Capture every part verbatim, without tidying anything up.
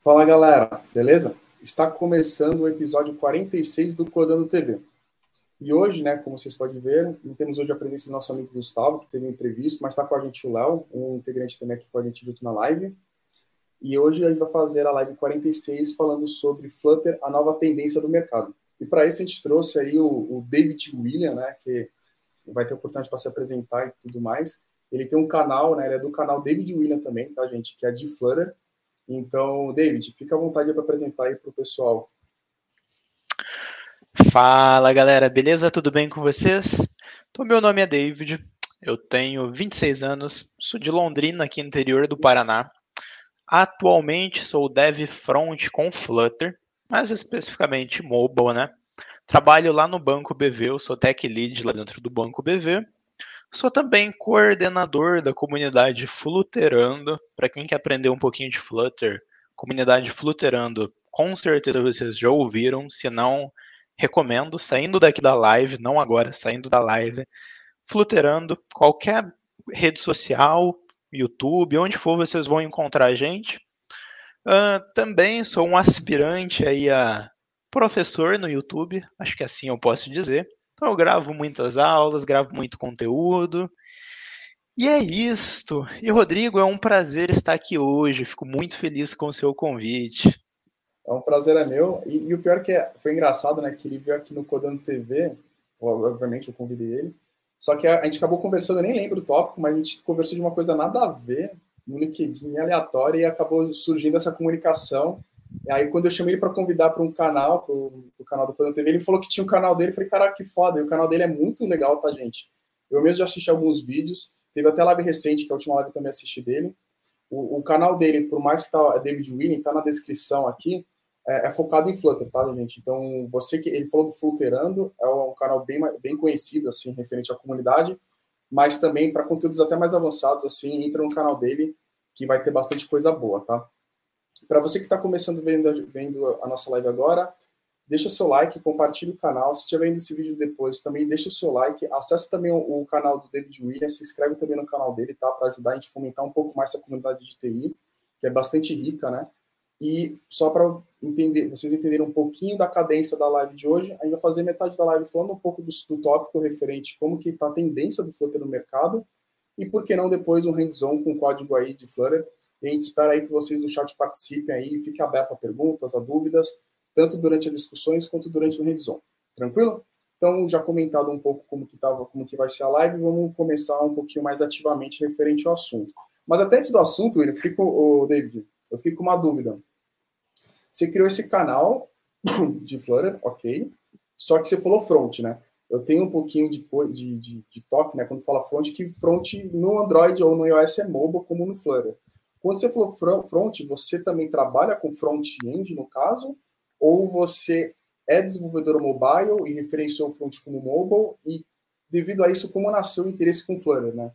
Fala galera, beleza? Está começando o episódio quarenta e seis do Codando T V. E hoje, né, como vocês podem ver, temos hoje a presença do nosso amigo Gustavo, que teve um imprevisto, mas está com a gente o Léo, um integrante também aqui com a gente junto na live. E hoje a gente vai fazer a live quarenta e seis falando sobre Flutter, a nova tendência do mercado. E para isso a gente trouxe aí o, o David William, né, que vai ter oportunidade para se apresentar e tudo mais. Ele tem um canal, né, ele é do canal David William também, tá, gente, que é de Flutter. Então, David, fica à vontade para apresentar aí para o pessoal. Fala, galera, beleza? Tudo bem com vocês? Então, meu nome é David, eu tenho vinte e seis anos, sou de Londrina, aqui no interior do Paraná. Atualmente sou dev front com Flutter, mais especificamente mobile, né? Trabalho lá no Banco B V, eu sou tech lead lá dentro do Banco B V. Sou também coordenador da comunidade Flutterando. Para quem quer aprender um pouquinho de Flutter, comunidade Flutterando, com certeza vocês já ouviram. Se não, recomendo, saindo daqui da live, não agora, saindo da live, Flutterando, qualquer rede social, YouTube, onde for vocês vão encontrar a gente. Uh, também sou um aspirante aí a professor no YouTube, acho que assim eu posso dizer. Então eu gravo muitas aulas, gravo muito conteúdo. E é isto. E Rodrigo, é um prazer estar aqui hoje. Fico muito feliz com o seu convite. É um prazer é meu. E, e o pior que é, foi engraçado, né? Que ele veio aqui no Codando T V. Obviamente eu convidei ele. Só que a, a gente acabou conversando, eu nem lembro o tópico, mas a gente conversou de uma coisa nada a ver no LinkedIn, aleatória, e acabou surgindo essa comunicação. E aí, quando eu chamei ele para convidar para um canal, para o canal do Codando T V, ele falou que tinha um canal dele. Eu falei, caraca, que foda. E o canal dele é muito legal, tá, gente? Eu mesmo já assisti alguns vídeos. Teve até live recente, que é a última live que eu também assisti dele. O, o canal dele, por mais que tá David William, tá na descrição aqui, é, é focado em Flutter, tá, gente? Então, você que ele falou do Flutterando, é um canal bem, bem conhecido, assim, referente à comunidade, mas também para conteúdos até mais avançados, assim, entra no canal dele, que vai ter bastante coisa boa, tá? Para você que está começando vendo, vendo a nossa live agora, deixa o seu like, compartilha o canal. Se estiver vendo esse vídeo depois, também deixa o seu like. Acesse também o, o canal do David William, se inscreve também no canal dele, tá? Para ajudar a gente a fomentar um pouco mais essa comunidade de T I, que é bastante rica, né? E só para entender, vocês entenderem um pouquinho da cadência da live de hoje, a gente vai fazer metade da live falando um pouco do, do tópico referente como que está a tendência do Flutter no mercado e por que não depois um hands-on com código aí de Flutter. E a gente espera aí que vocês do chat participem aí e fiquem abertos a perguntas, a dúvidas, tanto durante as discussões quanto durante o hands-on. Tranquilo? Então, já comentado um pouco como que, tava, como que vai ser a live, vamos começar um pouquinho mais ativamente referente ao assunto. Mas até antes do assunto, eu fiquei com, oh, David, eu fiquei com uma dúvida. Você criou esse canal de Flutter, ok, só que você falou front, né? Eu tenho um pouquinho de, de, de, de toque, né, quando fala front, que front no Android ou no iOS é mobile, como no Flutter. Quando você falou front, você também trabalha com front-end, no caso? Ou você é desenvolvedor mobile e referenciou o front como mobile? E, devido a isso, como nasceu o interesse com Flutter, né?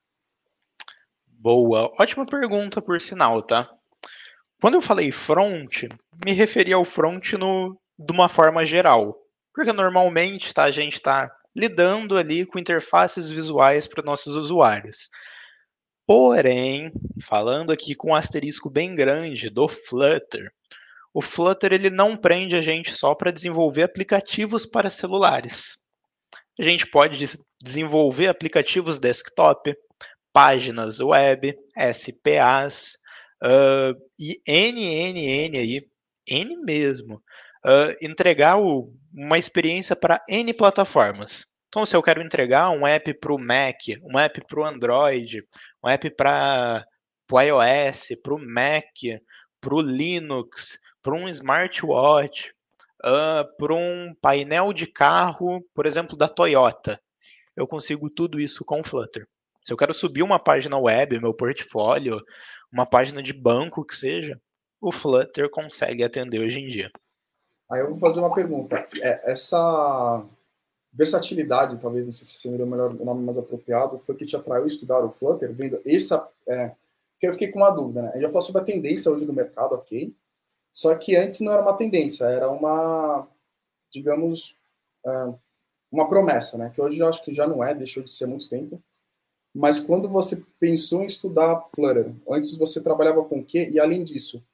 Boa. Ótima pergunta, por sinal, tá? Quando eu falei front, me referi ao front no, de uma forma geral. Porque normalmente tá, a gente está lidando ali com interfaces visuais para nossos usuários. Porém, falando aqui com um asterisco bem grande do Flutter, o Flutter ele não prende a gente só para desenvolver aplicativos para celulares. A gente pode desenvolver aplicativos desktop, páginas web, S P As, uh, e N, N, N aí, N mesmo, uh, entregar o, uma experiência para N plataformas. Então, se eu quero entregar um app para o Mac, um app para o Android, um app para o iOS, para o Mac, para o Linux, para um smartwatch, uh, para um painel de carro, por exemplo, da Toyota, eu consigo tudo isso com o Flutter. Se eu quero subir uma página web, meu portfólio, uma página de banco que seja, o Flutter consegue atender hoje em dia. Aí eu vou fazer uma pergunta. É, essa versatilidade, talvez, não sei se seria o melhor o nome mais apropriado, foi que te atraiu a estudar o Flutter, vendo essa... É, que eu fiquei com uma dúvida, né? A gente já falou sobre a tendência hoje do mercado, ok? Só que antes não era uma tendência, era uma, digamos, uma promessa, né? Que hoje eu acho que já não é, deixou de ser há muito tempo. Mas quando você pensou em estudar Flutter, antes você trabalhava com o quê? E além disso,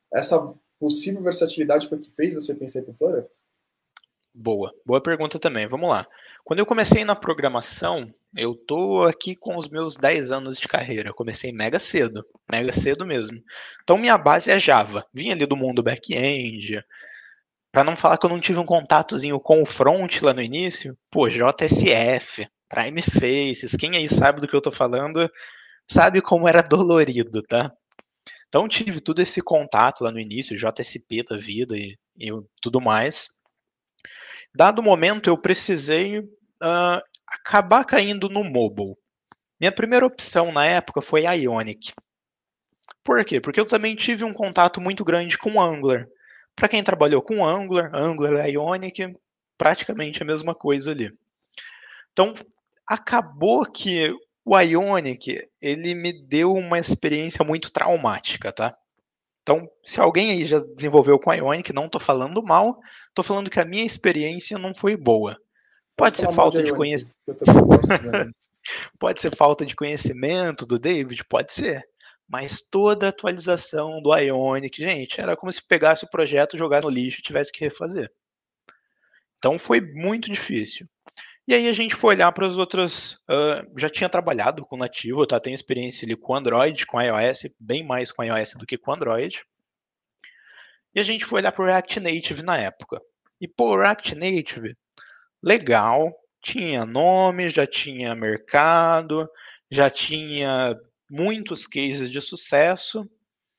essa possível versatilidade foi que fez você pensar em Flutter? Boa, boa pergunta também. Vamos lá. Quando eu comecei na programação, eu tô aqui com os meus dez anos de carreira. Eu comecei mega cedo, mega cedo mesmo. Então minha base é Java. Vim ali do mundo back-end. Para não falar que eu não tive um contatozinho com o front lá no início, pô, J S F, Prime Faces, quem aí sabe do que eu tô falando, sabe como era dolorido, tá? Então tive todo esse contato lá no início, J S P da vida e, e tudo mais. Dado o momento, eu precisei uh, acabar caindo no mobile. Minha primeira opção na época foi a Ionic. Por quê? Porque eu também tive um contato muito grande com Angular. Para quem trabalhou com Angular, Angular e Ionic, praticamente a mesma coisa ali. Então, acabou que o Ionic, ele me deu uma experiência muito traumática, tá? Então, se alguém aí já desenvolveu com Ionic, não estou falando mal, estou falando que a minha experiência não foi boa. Pode Pode ser falar mal de falta de Ionic, conhecimento. que eu também gosto de Ionic. Pode ser falta de conhecimento do David, pode ser. Mas toda a atualização do Ionic, gente, era como se pegasse o projeto, jogasse no lixo e tivesse que refazer. Então foi muito difícil. E aí a gente foi olhar para as outras. Uh, já tinha trabalhado com nativo, tá? Tenho experiência ali com Android, com iOS, bem mais com iOS do que com Android. E a gente foi olhar para o React Native na época. E pô, o React Native, legal, tinha nome, já tinha mercado, já tinha muitos cases de sucesso.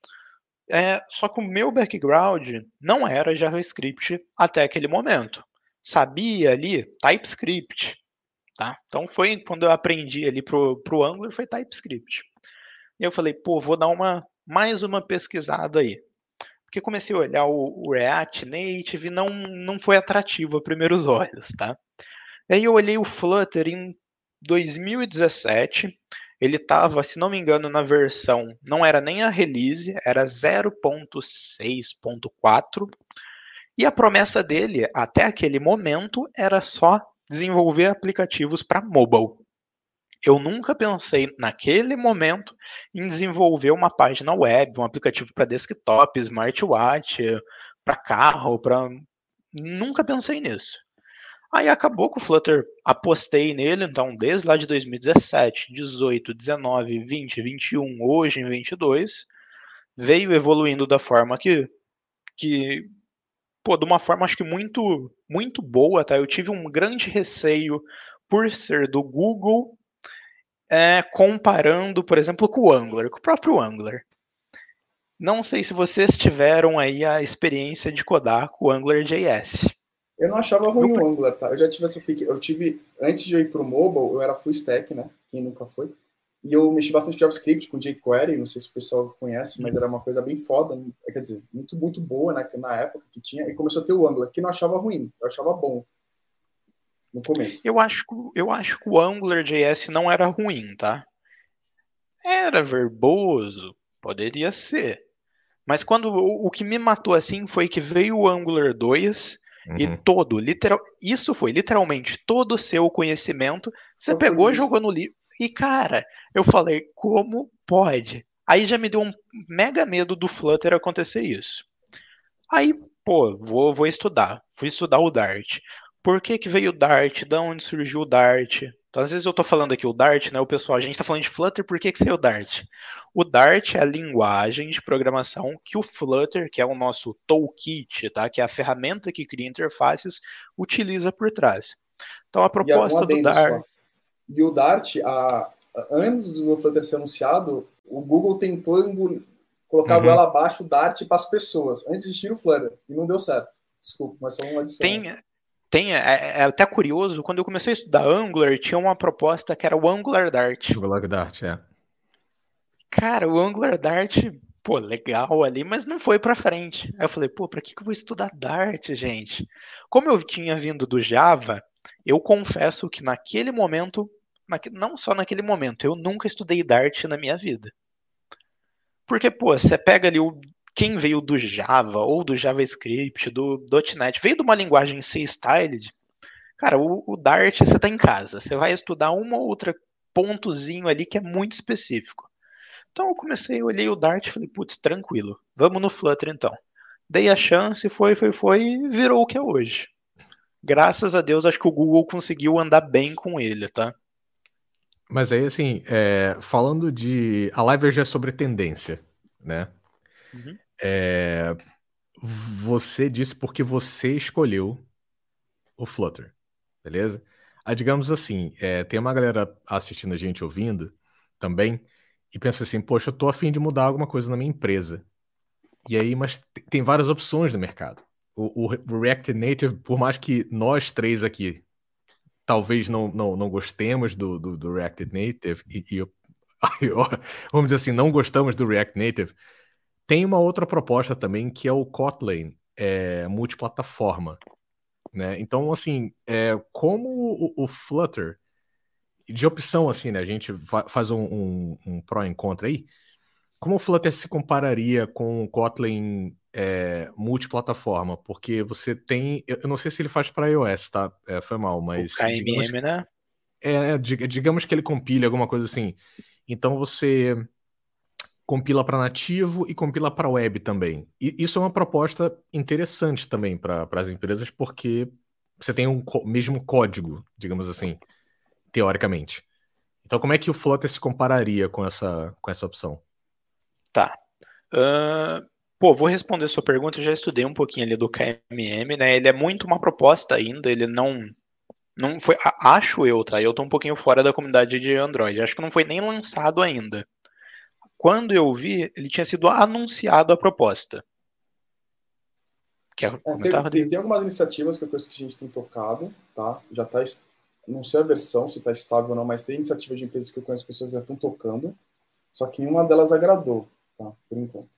É, só que o meu background não era JavaScript até aquele momento. Sabia ali TypeScript, tá? Então foi quando eu aprendi ali pro, pro Angular, foi TypeScript. E eu falei, pô, vou dar uma, mais uma pesquisada aí. Porque comecei a olhar o, o React Native e não, não foi atrativo a primeiros olhos, tá? E aí eu olhei o Flutter em dois mil e dezessete, ele estava, se não me engano, na versão, não era nem a release, era zero ponto seis ponto quatro, e a promessa dele, até aquele momento, era só desenvolver aplicativos para mobile. Eu nunca pensei, naquele momento, em desenvolver uma página web, um aplicativo para desktop, smartwatch, para carro, para... Nunca pensei nisso. Aí acabou que o Flutter, apostei nele, então desde lá de dois mil e dezessete, dezoito, dezenove, vinte, vinte e um, hoje em vinte e dois, veio evoluindo da forma que, que pô, de uma forma acho que muito, muito boa, tá? Eu tive um grande receio por ser do Google, é, comparando, por exemplo, com o Angular, com o próprio Angular. Não sei se vocês tiveram aí a experiência de codar com o AngularJS. Eu não achava ruim Eu... o Angular, tá? Eu já tive essa pique. Eu tive, antes de eu ir pro mobile, eu era full stack, né? Quem nunca foi. E eu mexi bastante com JavaScript, com jQuery, não sei se o pessoal conhece, mas era uma coisa bem foda, quer dizer, muito, muito boa, né, na época que tinha, e começou a ter o Angular, que não achava ruim, eu achava bom no começo. Eu acho, eu acho que o AngularJS não era ruim, tá? Era verboso, poderia ser. Mas quando o, o que me matou assim foi que veio o Angular dois uhum. E todo, literal, isso foi literalmente todo o seu conhecimento, você foi pegou, jogou no livro. E cara, eu falei, como pode? Aí já me deu um mega medo do Flutter acontecer isso. Aí, pô, vou, vou estudar. Fui estudar o Dart. Por que que veio o Dart? Da onde surgiu o Dart? Então, às vezes eu tô falando aqui o Dart, né? O pessoal, a gente tá falando de Flutter, por que que saiu o Dart? O Dart é a linguagem de programação que o Flutter, que é o nosso toolkit, tá? Que é a ferramenta que cria interfaces, utiliza por trás. Então, a proposta do Dart... Só. E o Dart, a... antes do Flutter ser anunciado, o Google tentou engolir... colocar uhum. ela abaixo o Dart para as pessoas, antes de existir o Flutter, e não deu certo. Desculpa, mas só uma adição. Tem, tem, é, é até curioso, quando eu comecei a estudar Angular, tinha uma proposta que era o Angular Dart. Angular Dart, é. Cara, o Angular Dart, pô, legal ali, mas não foi pra frente. Aí eu falei, pô, pra que que eu vou estudar Dart, gente? Como eu tinha vindo do Java, eu confesso que naquele momento, naque, não só naquele momento, eu nunca estudei Dart na minha vida. Porque, pô, você pega ali o, quem veio do Java ou do JavaScript, do .NET, veio de uma linguagem C-Styled, cara, o, o Dart você tá em casa, você vai estudar uma ou outra pontozinho ali que é muito específico. Então eu comecei, eu olhei o Dart e falei, putz, tranquilo, vamos no Flutter então. Dei a chance, foi, foi, foi e virou o que é hoje. Graças a Deus, acho que o Google conseguiu andar bem com ele, tá? Mas aí, assim, é, falando de... A live hoje é sobre tendência, né? Uhum. É, você disse porque você escolheu o Flutter, beleza? Ah, digamos assim, é, tem uma galera assistindo a gente, ouvindo também, e pensa assim, poxa, eu tô a fim de mudar alguma coisa na minha empresa. E aí, mas t- tem várias opções no mercado. O, o o React Native, por mais que nós três aqui talvez não, não, não gostemos do, do, do React Native, e, e eu- vamos dizer assim, não gostamos do React Native, tem uma outra proposta também que é o Kotlin, é, multiplataforma, né? Então, assim, é, como o, o Flutter, de opção assim, né? A gente fa- faz um, um, um pró e contra aí. Como o Flutter se compararia com o Kotlin é, multiplataforma? Porque você tem, eu eu não sei se ele faz para iOS, tá? É, foi mal, O mas digamos, K M M, né? é, é, dig- digamos que ele compile alguma coisa assim. Então você compila para nativo e compila para web também. E isso é uma proposta interessante também para as empresas, porque você tem um co- mesmo código, digamos assim, teoricamente. Então, como é que o Flutter se compararia com essa, com essa opção? Tá. Ahn, pô, vou responder sua pergunta. Eu já estudei um pouquinho ali do K M M, né? Ele é muito uma proposta ainda. Ele não, não foi, a- acho eu, tá? Eu tô um pouquinho fora da comunidade de Android. Acho que não foi nem lançado ainda. Quando eu vi, ele tinha sido anunciado a proposta. Quer É, comentar, tem, tem, Rodrigo? tem algumas iniciativas que é coisa que a gente tem tocado, tá? Já tá, es- não sei a versão, se está estável ou não, mas tem iniciativas de empresas que eu conheço pessoas que já estão tocando, só que nenhuma delas agradou, tá? Por enquanto.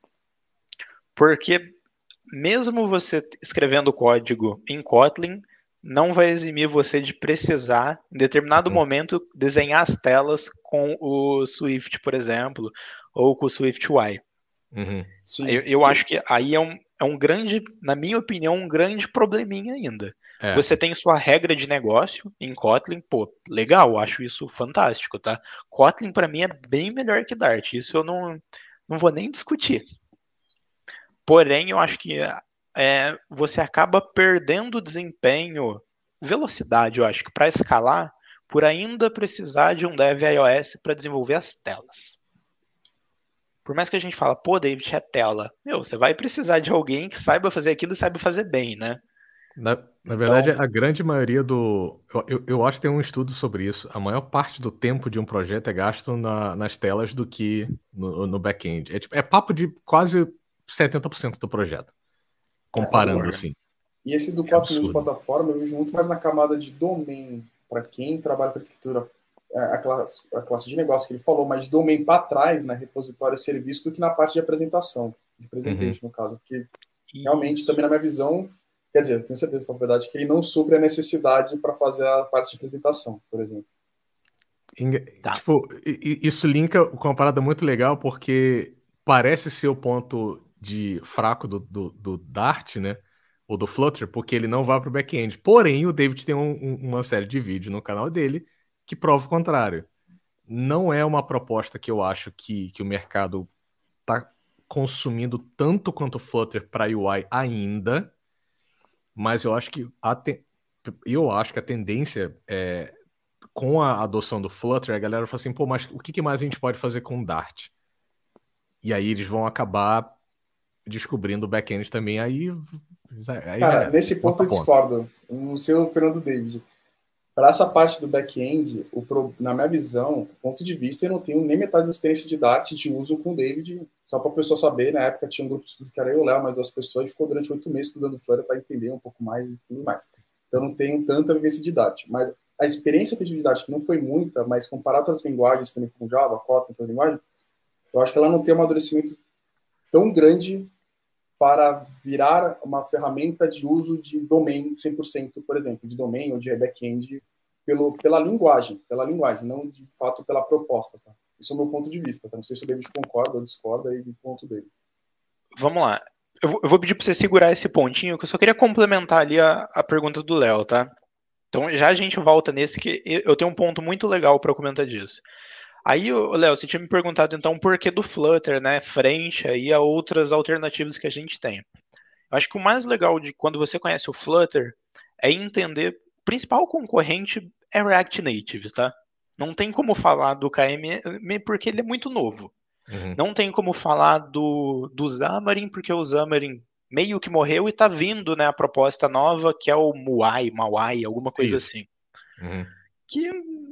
Porque mesmo você escrevendo código em Kotlin, não vai eximir você de precisar, em determinado Uhum. momento, desenhar as telas com o Swift, por exemplo, ou com o SwiftUI. Uhum. Eu, Sim, eu tem, acho que aí é um, é um grande, na minha opinião, um grande probleminha ainda. É. Você tem sua regra de negócio em Kotlin, pô, legal, acho isso fantástico, tá? Kotlin para mim é bem melhor que Dart, isso eu não, não vou nem discutir. Porém, eu acho que é, você acaba perdendo desempenho, velocidade, eu acho que para escalar, por ainda precisar de um dev iOS para desenvolver as telas. Por mais que a gente fala, pô, David, é tela. Meu, você vai precisar de alguém que saiba fazer aquilo e saiba fazer bem, né? Na, na verdade, Então, a grande maioria do. Eu, eu, eu acho que tem um estudo sobre isso. A maior parte do tempo de um projeto é gasto na- nas telas do que no, no back-end. É, tipo, é papo de quase setenta por cento do projeto, é, comparando concordo. assim. e esse do É Kotlin absurdo. multiplataforma eu vejo muito mais na camada de domain, para quem trabalha com arquitetura, é, a classe, a classe de negócio que ele falou, mas de domain para trás, na repositório e serviço, do que na parte de apresentação, de Uhum. presentation, no caso, porque realmente, Isso. também na minha visão, quer dizer, eu tenho certeza, com a verdade, que ele não supre a necessidade para fazer a parte de apresentação, por exemplo. Enga- Tá. Tipo, i- i- isso linka com uma parada muito legal, porque parece ser o ponto de fraco do, do, do Dart, né? Ou do Flutter, porque ele não vai para o back-end. Porém, o David tem um- um- uma série de vídeos no canal dele que prova o contrário. Não é uma proposta que eu acho que, que o mercado está consumindo tanto quanto o Flutter para U I ainda, mas eu acho que a te- eu acho que a tendência é com a adoção do Flutter, a galera fala assim, pô, mas o que que mais a gente pode fazer com o Dart? E aí eles vão acabar descobrindo o back-end também, aí, aí já Cara, era. nesse ponto Outra eu ponta. discordo. No seu Fernando David. Para essa parte do back-end, o pro- na minha visão, ponto de vista, eu não tenho nem metade da experiência de Dart de uso com o David, só para a pessoa saber. Na época tinha um grupo de estudo que era eu, o Léo, mais duas pessoas, e ficou durante oito meses estudando Flutter para entender um pouco mais e tudo mais. Então, eu não tenho tanta vivência de Dart. Mas a experiência que eu tive de Dart, que não foi muita, mas comparado a outras linguagens também, como Java, Kotlin, outras linguagens, eu acho que ela não tem um amadurecimento tão grande para virar uma ferramenta de uso de domain cem por cento, por exemplo, de domain ou de back-end, pelo, pela linguagem, pela linguagem, não de fato pela proposta. Tá? Isso é o meu ponto de vista. Tá? Não sei se o David concorda ou discorda aí do ponto dele. Vamos lá. Eu vou, eu vou pedir para você segurar esse pontinho, que eu só queria complementar ali a, a pergunta do Léo, tá? Então já a gente volta nesse, que eu tenho um ponto muito legal para comentar disso. Aí, ô, Léo, você tinha me perguntado então por que do Flutter, né, frente aí a outras alternativas que a gente tem. Eu acho que o mais legal de quando você conhece o Flutter é entender o principal concorrente é React Native, tá? Não tem como falar do K M porque ele é muito novo. Uhum. Não tem como falar do, do Xamarin porque o Xamarin meio que morreu e tá vindo, né, a proposta nova que é o Muai, Mauai, alguma coisa Isso. assim. Uhum. Que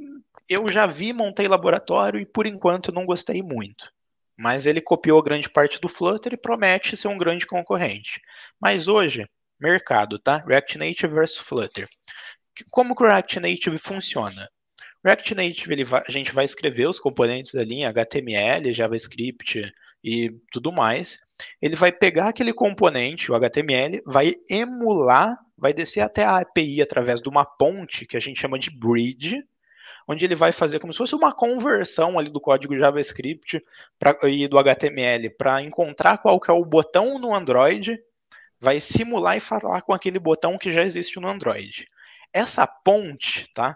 eu já vi, montei laboratório e por enquanto não gostei muito. Mas ele copiou grande parte do Flutter e promete ser um grande concorrente. Mas hoje, mercado, tá? React Native versus Flutter. Como que o React Native funciona? O React Native, ele vai, a gente vai escrever os componentes ali em H T M L, JavaScript e tudo mais. Ele vai pegar aquele componente, o H T M L, vai emular, vai descer até a A P I através de uma ponte, que a gente chama de bridge, onde ele vai fazer como se fosse uma conversão ali do código JavaScript pra, e do H T M L para encontrar qual que é o botão no Android, vai simular e falar com aquele botão que já existe no Android. Essa ponte, tá,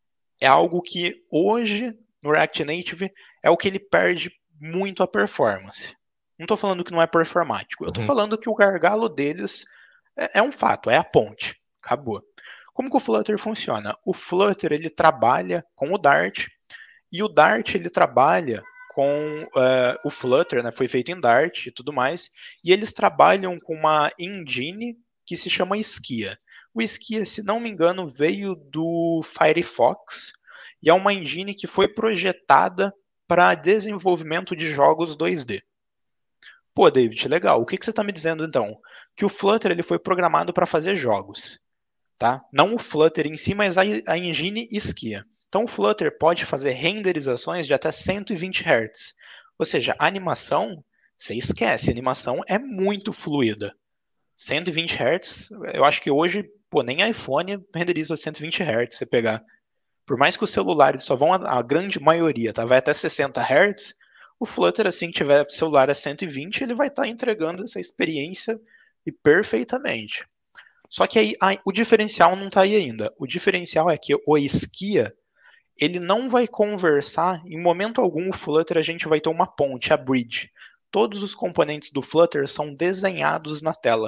é algo que hoje no React Native é o que ele perde muito a performance. Não estou falando que não é performático, eu estou Uhum. falando que o gargalo deles é, é um fato, é a ponte. Acabou. Como que o Flutter funciona? O Flutter ele trabalha com o Dart e o Dart ele trabalha com uh, o Flutter, né? Foi feito em Dart e tudo mais, e eles trabalham com uma engine que se chama Skia. O Skia, se não me engano, veio do Firefox e é uma engine que foi projetada para desenvolvimento de jogos dois D. Pô, David, legal. O que, que você está me dizendo então? Que o Flutter ele foi programado para fazer jogos. Tá? Não o Flutter em si, mas a, a engine Skia. Então o Flutter pode fazer renderizações de até cento e vinte hertz. Ou seja, a animação, você esquece, a animação é muito fluida. cento e vinte hertz, eu acho que hoje, pô, nem iPhone renderiza cento e vinte hertz, você pegar. Por mais que os celulares só vão, a, a grande maioria, tá? Vai até sessenta hertz, o Flutter, assim que tiver celular a cento e vinte, ele vai estar tá entregando essa experiência e perfeitamente. Só que aí, aí o diferencial não está aí ainda. O diferencial é que o Skia, ele não vai conversar, em momento algum o Flutter a gente vai ter uma ponte, a bridge. Todos os componentes do Flutter são desenhados na tela.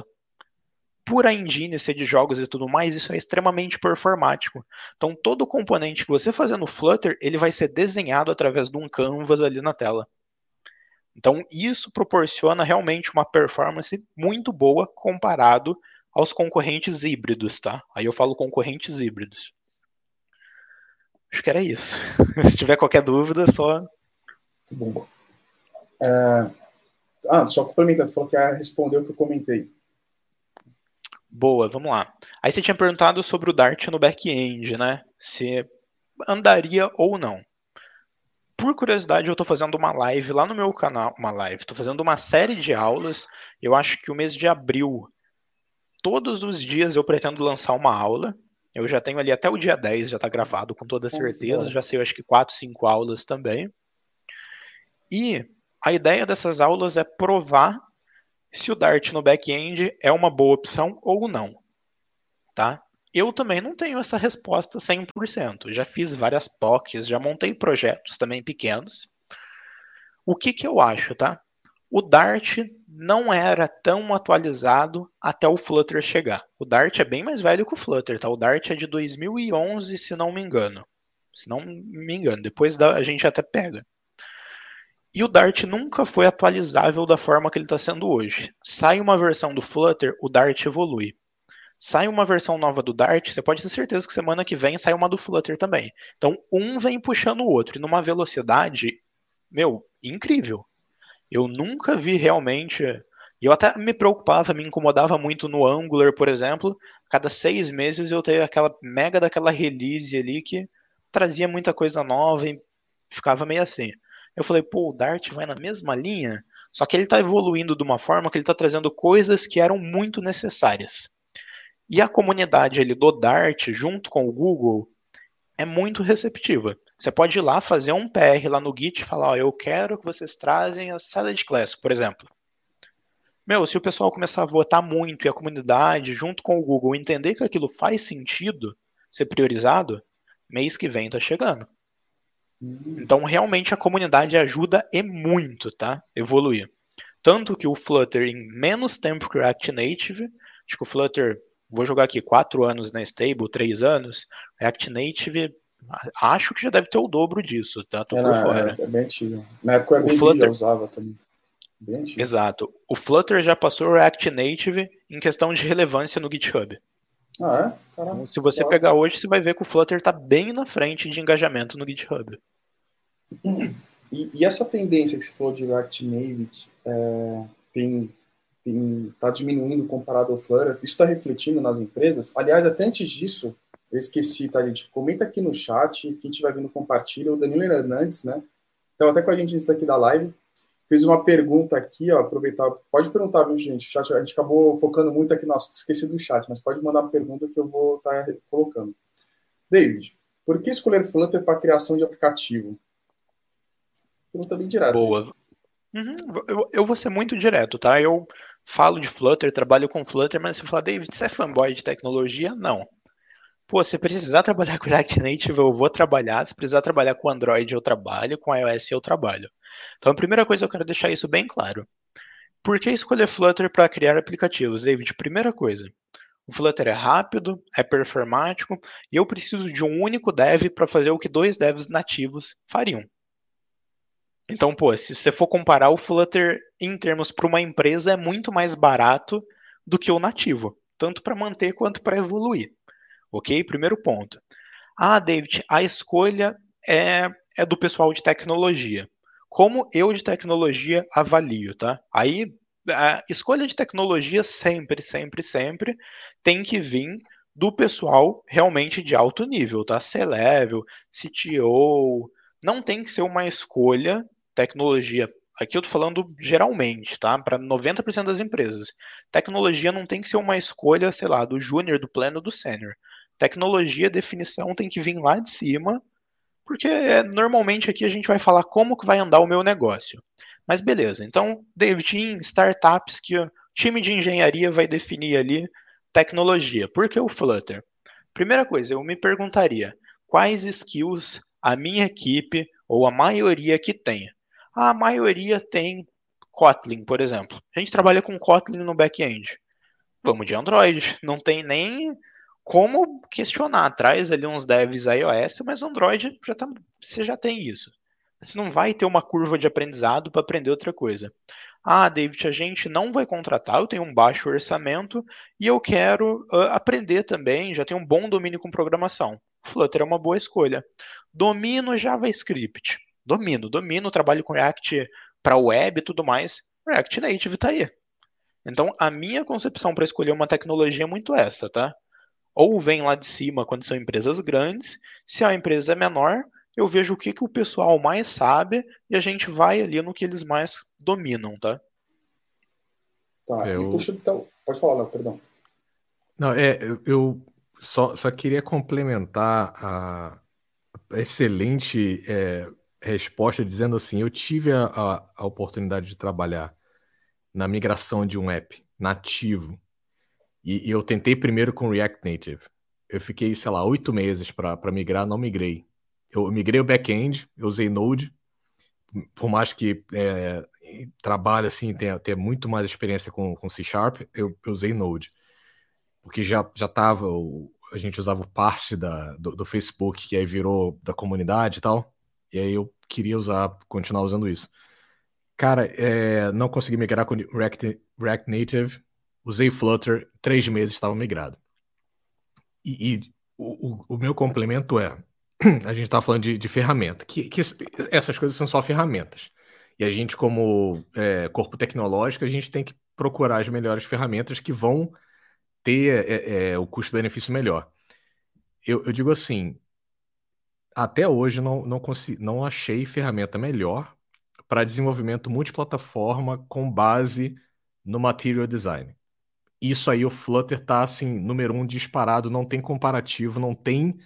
Por a engine ser de jogos e tudo mais, isso é extremamente performático. Então todo componente que você fazer no Flutter, ele vai ser desenhado através de um canvas ali na tela. Então isso proporciona realmente uma performance muito boa comparado aos concorrentes híbridos, tá? Aí eu falo concorrentes híbridos. Acho que era isso. Se tiver qualquer dúvida, só... Muito bom. É... Ah, só complementando, você falou que ia responder o que eu comentei. Boa, vamos lá. Aí você tinha perguntado sobre o Dart no back-end, né? Se andaria ou não. Por curiosidade, eu estou fazendo uma live lá no meu canal, uma live, estou fazendo uma série de aulas, eu acho que o mês de abril, todos os dias eu pretendo lançar uma aula. Eu já tenho ali até o dia dez, já está gravado com toda certeza. Já sei, eu acho que quatro, cinco aulas também. E a ideia dessas aulas é provar se o Dart no back-end é uma boa opção ou não. Tá? Eu também não tenho essa resposta cem por cento. Já fiz várias P O Cs, já montei projetos também pequenos. O que, que eu acho, tá? O Dart não era tão atualizado até o Flutter chegar. O Dart é bem mais velho que o Flutter, tá? O Dart é de dois mil e onze, se não me engano. Se não me engano, depois da, a gente até pega. E o Dart nunca foi atualizável da forma que ele está sendo hoje. Sai uma versão do Flutter, o Dart evolui. Sai uma versão nova do Dart, você pode ter certeza que semana que vem sai uma do Flutter também. Então, um vem puxando o outro, e numa velocidade, meu, incrível. Eu nunca vi realmente... E eu até me preocupava, me incomodava muito no Angular, por exemplo. Cada seis meses eu tenho aquela mega daquela release ali que trazia muita coisa nova e ficava meio assim. Eu falei, pô, o Dart vai na mesma linha? Só que ele está evoluindo de uma forma que ele está trazendo coisas que eram muito necessárias. E a comunidade ali do Dart, junto com o Google, é muito receptiva. Você pode ir lá fazer um P R lá no Git e falar, ó, eu quero que vocês trazem a Salad Class, por exemplo. Meu, se o pessoal começar a votar muito e a comunidade, junto com o Google, entender que aquilo faz sentido ser priorizado, mês que vem tá chegando. Hum. Então, realmente, a comunidade ajuda e muito, tá? Evoluir. Tanto que o Flutter, em menos tempo que o React Native, acho que o Flutter, vou jogar aqui, quatro anos na Stable, três anos, React Native, acho que já deve ter o dobro disso, tá? Tô por Era, fora. é, é bem antigo. Na época o O Airbnb já Flutter, usava também. Bem antigo. exato. O Flutter já passou o React Native em questão de relevância no GitHub. Ah, é? Caramba. Então, se você Claro. pegar hoje, você vai ver que o Flutter está bem na frente de engajamento no GitHub. E, e essa tendência que você falou de React Native é, tem, tem, tá diminuindo comparado ao Flutter, isso está refletindo nas empresas? Aliás, até antes disso, eu esqueci, tá, gente? Comenta aqui no chat, quem estiver vindo compartilha, o Danilo Hernandes, né? Então, até com a gente antes daqui da live, fez uma pergunta aqui, ó, aproveitar, pode perguntar, viu, gente? O chat, a gente acabou focando muito aqui, nossa, esqueci do chat, mas pode mandar uma pergunta que eu vou estar tá colocando. David, por que escolher Flutter para a criação de aplicativo? Pergunta bem direta. Boa. Uhum, eu, eu vou ser muito direto, tá? Eu falo de Flutter, trabalho com Flutter, mas se você falar, David, você é fanboy de tecnologia? Não. Pô, se precisar trabalhar com React Native, eu vou trabalhar. Se precisar trabalhar com Android, eu trabalho. Com iOS, eu trabalho. Então, a primeira coisa, eu quero deixar isso bem claro. Por que escolher Flutter para criar aplicativos, David? Primeira coisa, o Flutter é rápido, é performático, e eu preciso de um único dev para fazer o que dois devs nativos fariam. Então, pô, se você for comparar o Flutter em termos para uma empresa, é muito mais barato do que o nativo, tanto para manter quanto para evoluir. Ok? Primeiro ponto. Ah, David, a escolha é, é do pessoal de tecnologia. Como eu de tecnologia avalio, tá? Aí, a escolha de tecnologia sempre, sempre, sempre tem que vir do pessoal realmente de alto nível, tá? C-Level, C T O, não tem que ser uma escolha tecnologia. Aqui eu tô falando geralmente, tá? Para noventa por cento das empresas. Tecnologia não tem que ser uma escolha, sei lá, do júnior, do pleno, do sênior. Tecnologia, definição tem que vir lá de cima, porque é, normalmente aqui a gente vai falar como que vai andar o meu negócio. Mas beleza, então, David, em startups que o time de engenharia vai definir ali tecnologia. Por que o Flutter? Primeira coisa, eu me perguntaria quais skills a minha equipe ou a maioria que tem. A maioria tem Kotlin, por exemplo. A gente trabalha com Kotlin no back-end. Vamos de Android. Não tem nem como questionar. Traz ali uns devs iOS, mas Android já tá, você já tem isso. Você não vai ter uma curva de aprendizado para aprender outra coisa. Ah, David, a gente não vai contratar, eu tenho um baixo orçamento e eu quero uh, aprender também, já tenho um bom domínio com programação. Flutter é uma boa escolha. Domino JavaScript. Domino, domino, trabalho com React para web e tudo mais. React Native está aí. Então, a minha concepção para escolher uma tecnologia é muito essa, tá? Ou vem lá de cima quando são empresas grandes, se a empresa é menor, eu vejo o que, que o pessoal mais sabe e a gente vai ali no que eles mais dominam, tá? Tá, Eu... e puxa então. Pode falar, Léo, perdão. Não, é, eu, eu só, só queria complementar a excelente é, resposta dizendo assim: eu tive a, a, a oportunidade de trabalhar na migração de um app nativo e, e eu tentei primeiro com React Native. Eu fiquei, sei lá, oito meses para migrar, não migrei. Eu migrei o back-end, eu usei Node, por mais que é, trabalho assim, tenha, tenha muito mais experiência com, com C Sharp, eu, eu usei Node. Porque já, já tava, o, a gente usava o parse da, do, do Facebook, que aí virou da comunidade e tal, e aí eu queria usar, continuar usando isso. Cara, é, não consegui migrar com React, React Native, usei Flutter, três meses estava migrado. E, e o, o, o meu complemento é, a gente está falando de, de ferramenta, que, que essas coisas são só ferramentas. E a gente, como é, corpo tecnológico, a gente tem que procurar as melhores ferramentas que vão ter é, é, o custo-benefício melhor. Eu, eu digo assim, até hoje não, não, consigo, não achei ferramenta melhor para desenvolvimento multiplataforma com base no Material Design. Isso aí o Flutter tá assim, número um disparado, não tem comparativo, não tem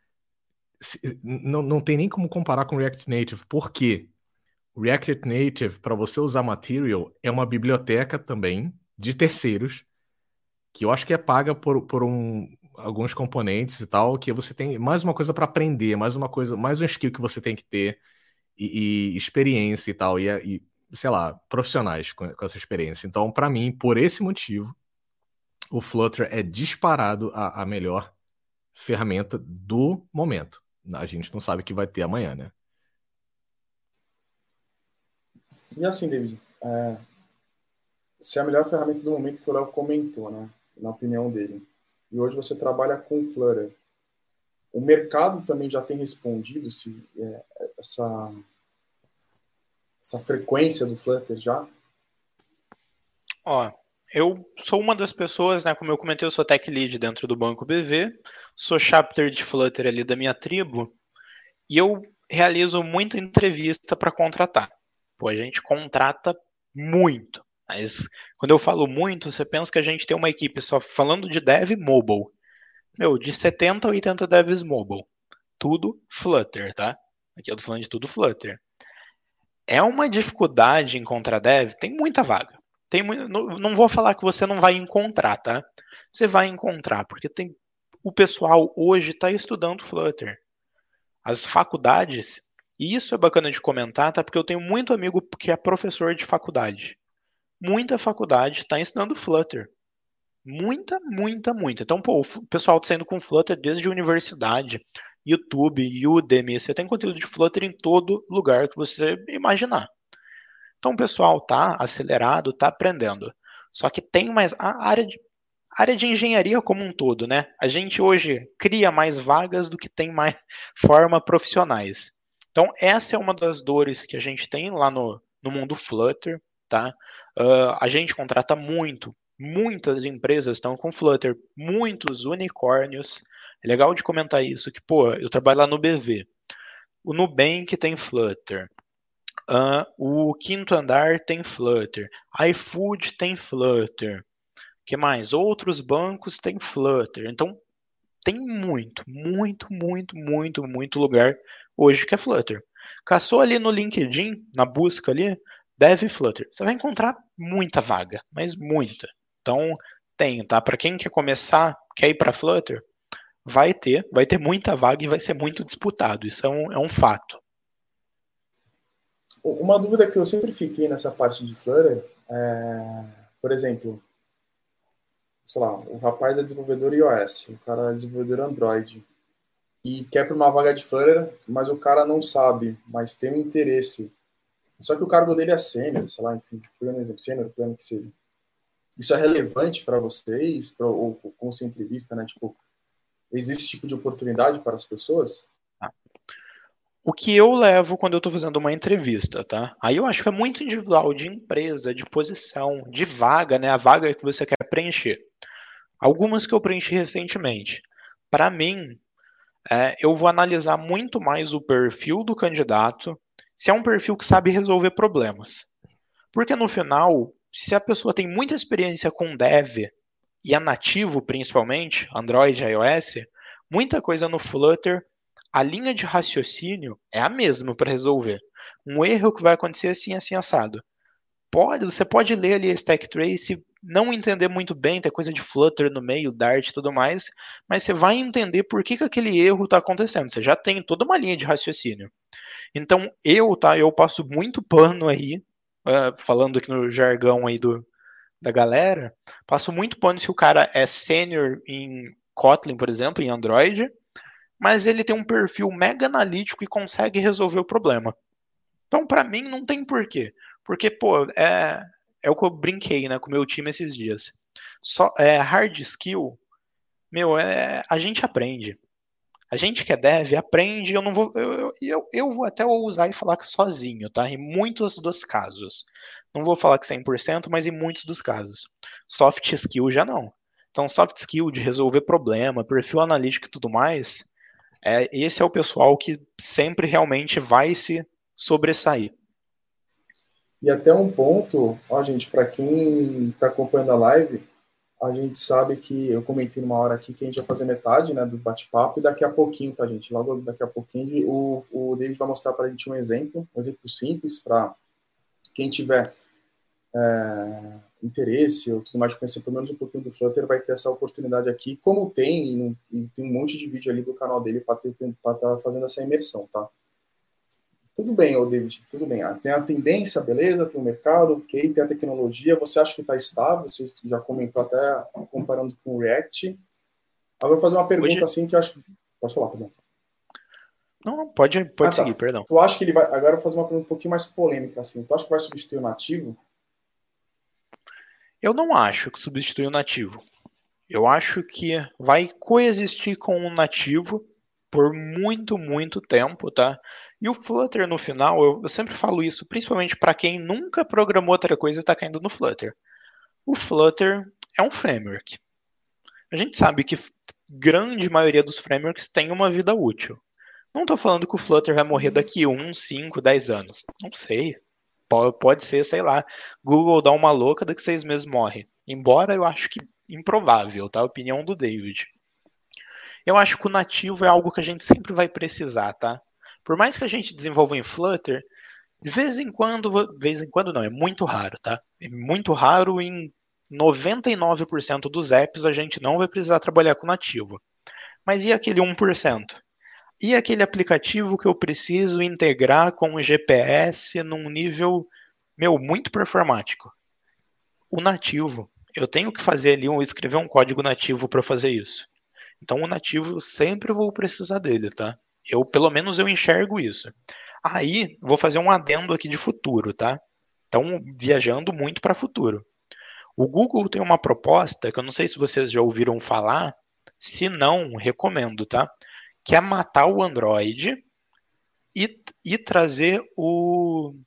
não, não tem nem como comparar com React Native. Por quê? O React Native, para você usar Material, é uma biblioteca também de terceiros, que eu acho que é paga por, por um, alguns componentes e tal, que você tem mais uma coisa para aprender, mais uma coisa, mais um skill que você tem que ter, e, e experiência e tal, e, e, sei lá, profissionais com, com essa experiência. Então, para mim, por esse motivo, o Flutter é disparado a, a melhor ferramenta do momento. A gente não sabe o que vai ter amanhã, né? E assim, David, é, se é a melhor ferramenta do momento que o Léo comentou, né? Na opinião dele. E hoje você trabalha com Flutter. O mercado também já tem respondido se é, essa, essa frequência do Flutter já? Ó, eu sou uma das pessoas, né? Como eu comentei, eu sou tech lead dentro do Banco B V, sou chapter de Flutter ali da minha tribo, e eu realizo muita entrevista para contratar. Pô, a gente contrata muito. Mas quando eu falo muito, você pensa que a gente tem uma equipe só falando de dev mobile. Meu, de setenta a oitenta devs mobile. Tudo Flutter, tá? Aqui eu tô falando de tudo Flutter. É uma dificuldade encontrar dev, tem muita vaga. Tem muito, não, não vou falar que você não vai encontrar, tá? Você vai encontrar, porque tem o pessoal hoje está estudando Flutter. As faculdades, e isso é bacana de comentar, tá? Porque eu tenho muito amigo que é professor de faculdade. Muita faculdade está ensinando Flutter. Muita, muita, muita. Então, pô, o pessoal está saindo com Flutter desde a universidade, YouTube, Udemy. Você tem conteúdo de Flutter em todo lugar que você imaginar. Então, o pessoal tá acelerado, tá aprendendo. Só que tem mais a área de, a área de engenharia como um todo, né? A gente hoje cria mais vagas do que tem mais forma profissionais. Então, essa é uma das dores que a gente tem lá no, no mundo Flutter, tá? Uh, a gente contrata muito, muitas empresas estão com Flutter, muitos unicórnios. É legal de comentar isso, que, pô, eu trabalho lá no B V. O Nubank tem Flutter. Uh, o Quinto Andar tem Flutter. iFood tem Flutter. Que mais? Outros bancos têm Flutter. Então, tem muito, muito, muito, muito, muito lugar hoje que é Flutter. Caçou ali no LinkedIn, na busca ali, Dev Flutter. Você vai encontrar muita vaga, mas muita. Então, tem, tá? Para quem quer começar, quer ir para Flutter, vai ter, vai ter muita vaga e vai ser muito disputado. Isso é um, é um fato. Uma dúvida que eu sempre fiquei nessa parte de Flutter é, por exemplo, sei lá, o rapaz é desenvolvedor iOS, o cara é desenvolvedor Android e quer para uma vaga de Flutter, mas o cara não sabe, mas tem um interesse. Só que o cargo dele é sênior, sei lá, enfim, plano exemplo, sênior, plano que seja. Isso é relevante para vocês, pra, ou com essa entrevista, né? Tipo, existe esse tipo de oportunidade para as pessoas? O que eu levo quando eu estou fazendo uma entrevista, tá? Aí eu acho que é muito individual, de empresa, de posição, de vaga, né? A vaga que você quer preencher. Algumas que eu preenchi recentemente. Para mim, é, eu vou analisar muito mais o perfil do candidato, se é um perfil que sabe resolver problemas. Porque no final, se a pessoa tem muita experiência com dev, e é nativo principalmente, Android, iOS, muita coisa no Flutter, a linha de raciocínio é a mesma para resolver. Um erro que vai acontecer assim, assim, assado. Pode, você pode ler ali a stack trace, não entender muito bem, tem coisa de Flutter no meio, Dart e tudo mais, mas você vai entender por que, que aquele erro está acontecendo. Você já tem toda uma linha de raciocínio. Então, eu, tá, eu passo muito pano aí, uh, falando aqui no jargão aí do, da galera, passo muito pano se o cara é sênior em Kotlin, por exemplo, em Android, mas ele tem um perfil mega analítico e consegue resolver o problema. Então, para mim, não tem porquê. Porque, pô, é, é o que eu brinquei, né, com o meu time esses dias. Só, é, hard skill, meu, é, a gente aprende. A gente que é dev aprende, eu não vou. Eu, eu, eu vou até ousar e falar que sozinho, tá? Em muitos dos casos. Não vou falar que cem por cento, mas em muitos dos casos. Soft skill já não. Então, soft skill de resolver problema, perfil analítico e tudo mais, é, esse é o pessoal que sempre realmente vai se sobressair. E até um ponto, ó, gente, para quem está acompanhando a live, a gente sabe que, eu comentei numa hora aqui que a gente vai fazer metade, né, do bate-papo, e daqui a pouquinho, tá, gente? Logo daqui a pouquinho, o, o David vai mostrar para a gente um exemplo, um exemplo simples, para quem tiver é, interesse ou tudo mais de conhecer pelo menos um pouquinho do Flutter, vai ter essa oportunidade aqui, como tem, e, não, e tem um monte de vídeo ali do canal dele para estar tá fazendo essa imersão, tá? Tudo bem, ô David, tudo bem. Ah, tem a tendência, beleza, tem o mercado, ok, tem a tecnologia, você acha que está estável, você já comentou até comparando com o React. Agora eu vou fazer uma pergunta Hoje... assim que eu acho que... Pode falar, perdão. Não, pode, pode ah, seguir, tá. perdão. Tu acha que ele vai... Agora eu vou fazer uma pergunta um pouquinho mais polêmica, assim. Tu acha que vai substituir o nativo? Eu não acho que substitui o nativo. Eu acho que vai coexistir com o nativo por muito, muito tempo, tá? E o Flutter, no final, eu, eu sempre falo isso, principalmente para quem nunca programou outra coisa e está caindo no Flutter. O Flutter é um framework. A gente sabe que grande maioria dos frameworks tem uma vida útil. Não estou falando que o Flutter vai morrer daqui um, cinco, dez anos. Não sei. Pode, pode ser, sei lá, Google dá uma louca, daqui seis meses morre. Embora eu acho que improvável, tá? A opinião do David. Eu acho que o nativo é algo que a gente sempre vai precisar, tá? Por mais que a gente desenvolva em Flutter, de vez em quando, de vez em quando não, é muito raro, tá? É muito raro, em noventa e nove por cento dos apps a gente não vai precisar trabalhar com nativo. Mas e aquele um por cento? E aquele aplicativo que eu preciso integrar com o G P S num nível, meu, muito performático? O nativo, eu tenho que fazer ali, ou escrever um código nativo para fazer isso. Então o nativo eu sempre vou precisar dele, tá? Eu, pelo menos eu enxergo isso. Aí, vou fazer um adendo aqui de futuro, tá? Então, viajando muito para futuro. O Google tem uma proposta, que eu não sei se vocês já ouviram falar, se não, recomendo, tá? Que é matar o Android e, e trazer o,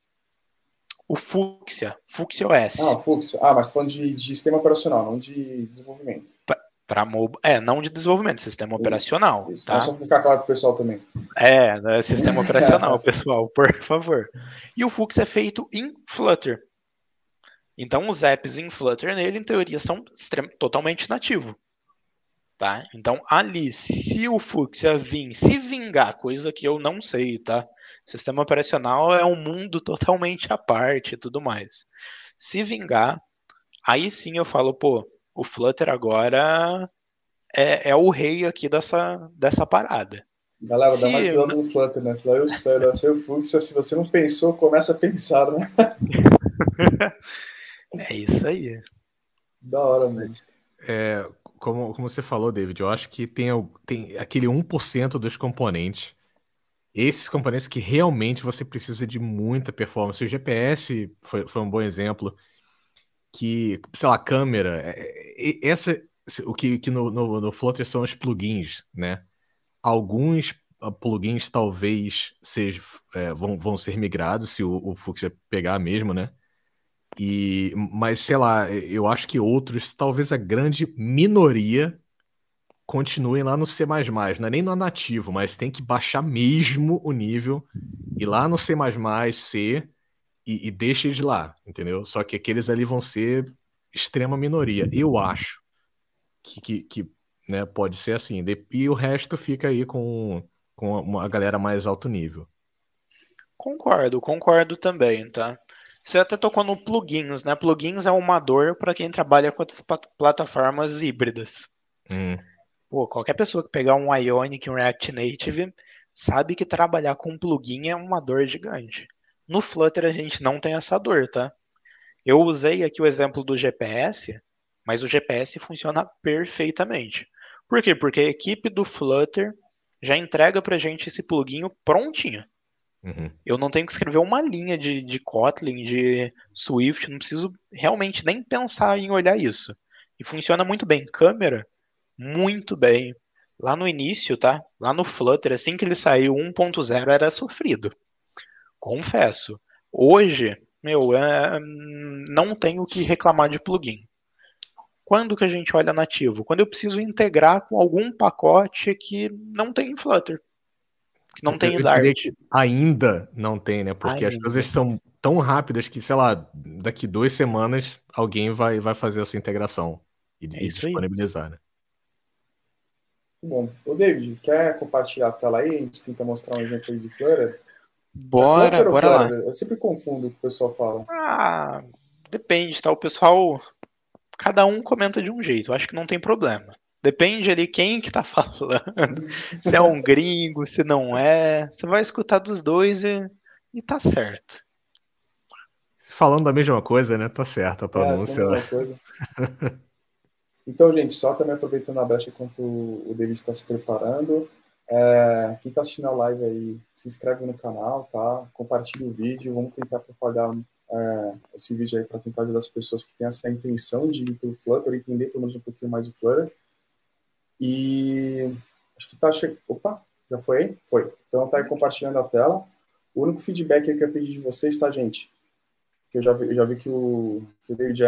o Fuchsia, Fuchsia O S. Ah, o Fuchsia. Ah, mas falando de, de sistema operacional, não de desenvolvimento. Para mob... É, não de desenvolvimento, sistema isso, operacional. Isso. Tá? Mas só para ficar claro para o pessoal também. É, é sistema operacional, pessoal, por favor. E o Fuchsia é feito em Flutter. Então, os apps em Flutter nele, em teoria, são extrem... totalmente nativos. Tá? Então, ali, se o Fuchsia vir, se vingar, coisa que eu não sei, tá? Sistema operacional é um mundo totalmente à parte e tudo mais. Se vingar, aí sim eu falo, pô, o Flutter agora é, é o rei aqui dessa, dessa parada. Galera, se... dá mais cuidado no Flutter, né? Se daí eu sei, eu sei o Fuchsia, se você não pensou, começa a pensar, né? É isso aí. Da hora, mano. É, como, como você falou, David, eu acho que tem, tem aquele um por cento dos componentes, esses componentes que realmente você precisa de muita performance. O G P S foi, foi um bom exemplo, que, sei lá, câmera, essa, o que, que no, no, no Flutter são os plugins, né? Alguns plugins talvez seja, é, vão, vão ser migrados se o, o Fuchsia pegar mesmo, né? E, mas, sei lá, eu acho que outros, talvez a grande minoria, continuem lá no C mais mais. Não é nem no nativo, mas tem que baixar mesmo o nível, ir lá no C mais mais, C, e, e deixa eles lá, entendeu? Só que aqueles ali vão ser extrema minoria. Eu acho que, que, que né, pode ser assim. E o resto fica aí com, com uma galera mais alto nível. Concordo, concordo também, tá? Você até tocou no plugins, né? Plugins é uma dor para quem trabalha com as plataformas híbridas. Hum. Pô, qualquer pessoa que pegar um Ionic, um React Native, sabe que trabalhar com plugin é uma dor gigante. No Flutter a gente não tem essa dor, tá? Eu usei aqui o exemplo do G P S, mas o G P S funciona perfeitamente. Por quê? Porque a equipe do Flutter já entrega pra gente esse plugin prontinho. Uhum. Eu não tenho que escrever uma linha de, de Kotlin, de Swift, não preciso realmente nem pensar em olhar isso. E funciona muito bem. Câmera, muito bem. Lá no início, tá? Lá no Flutter, assim que ele saiu, um ponto zero era sofrido. Confesso. Hoje, meu, é, não tenho o que reclamar de plugin. Quando que a gente olha nativo? Quando eu preciso integrar com algum pacote que não tem em Flutter. Que não tem eu, eu Dart. diria que ainda não tem, né? Porque ainda. as coisas são tão rápidas que, sei lá, daqui duas semanas alguém vai, vai fazer essa integração e, é e disponibilizar, aí. né? Bom, ô David, quer compartilhar a tela aí? A gente tenta mostrar um exemplo aí de Flutter? Bora, é Flutter bora ou lá. Flutter? Eu sempre confundo o que o pessoal fala. Ah, depende, tá? O pessoal, cada um comenta de um jeito, eu acho que não tem problema. Depende ali quem que tá falando, se é um gringo, se não é. Você vai escutar dos dois e, e tá certo. Falando da mesma coisa, né? Tá certo a É, pronúncia. tem uma coisa. Então, gente, só também aproveitando a brecha enquanto o David está se preparando. É, quem está assistindo a live aí, se inscreve no canal, tá? Compartilha o vídeo, vamos tentar propagar é, esse vídeo aí para tentar ajudar as pessoas que têm essa intenção de ir pelo Flutter, entender pelo menos um pouquinho mais o Flutter. E acho que tá chegando. Opa, já foi aí? Foi. Então tá aí compartilhando a tela. O único feedback aí que eu pedi de vocês, tá, gente? Que eu já vi, eu já vi que o, que o David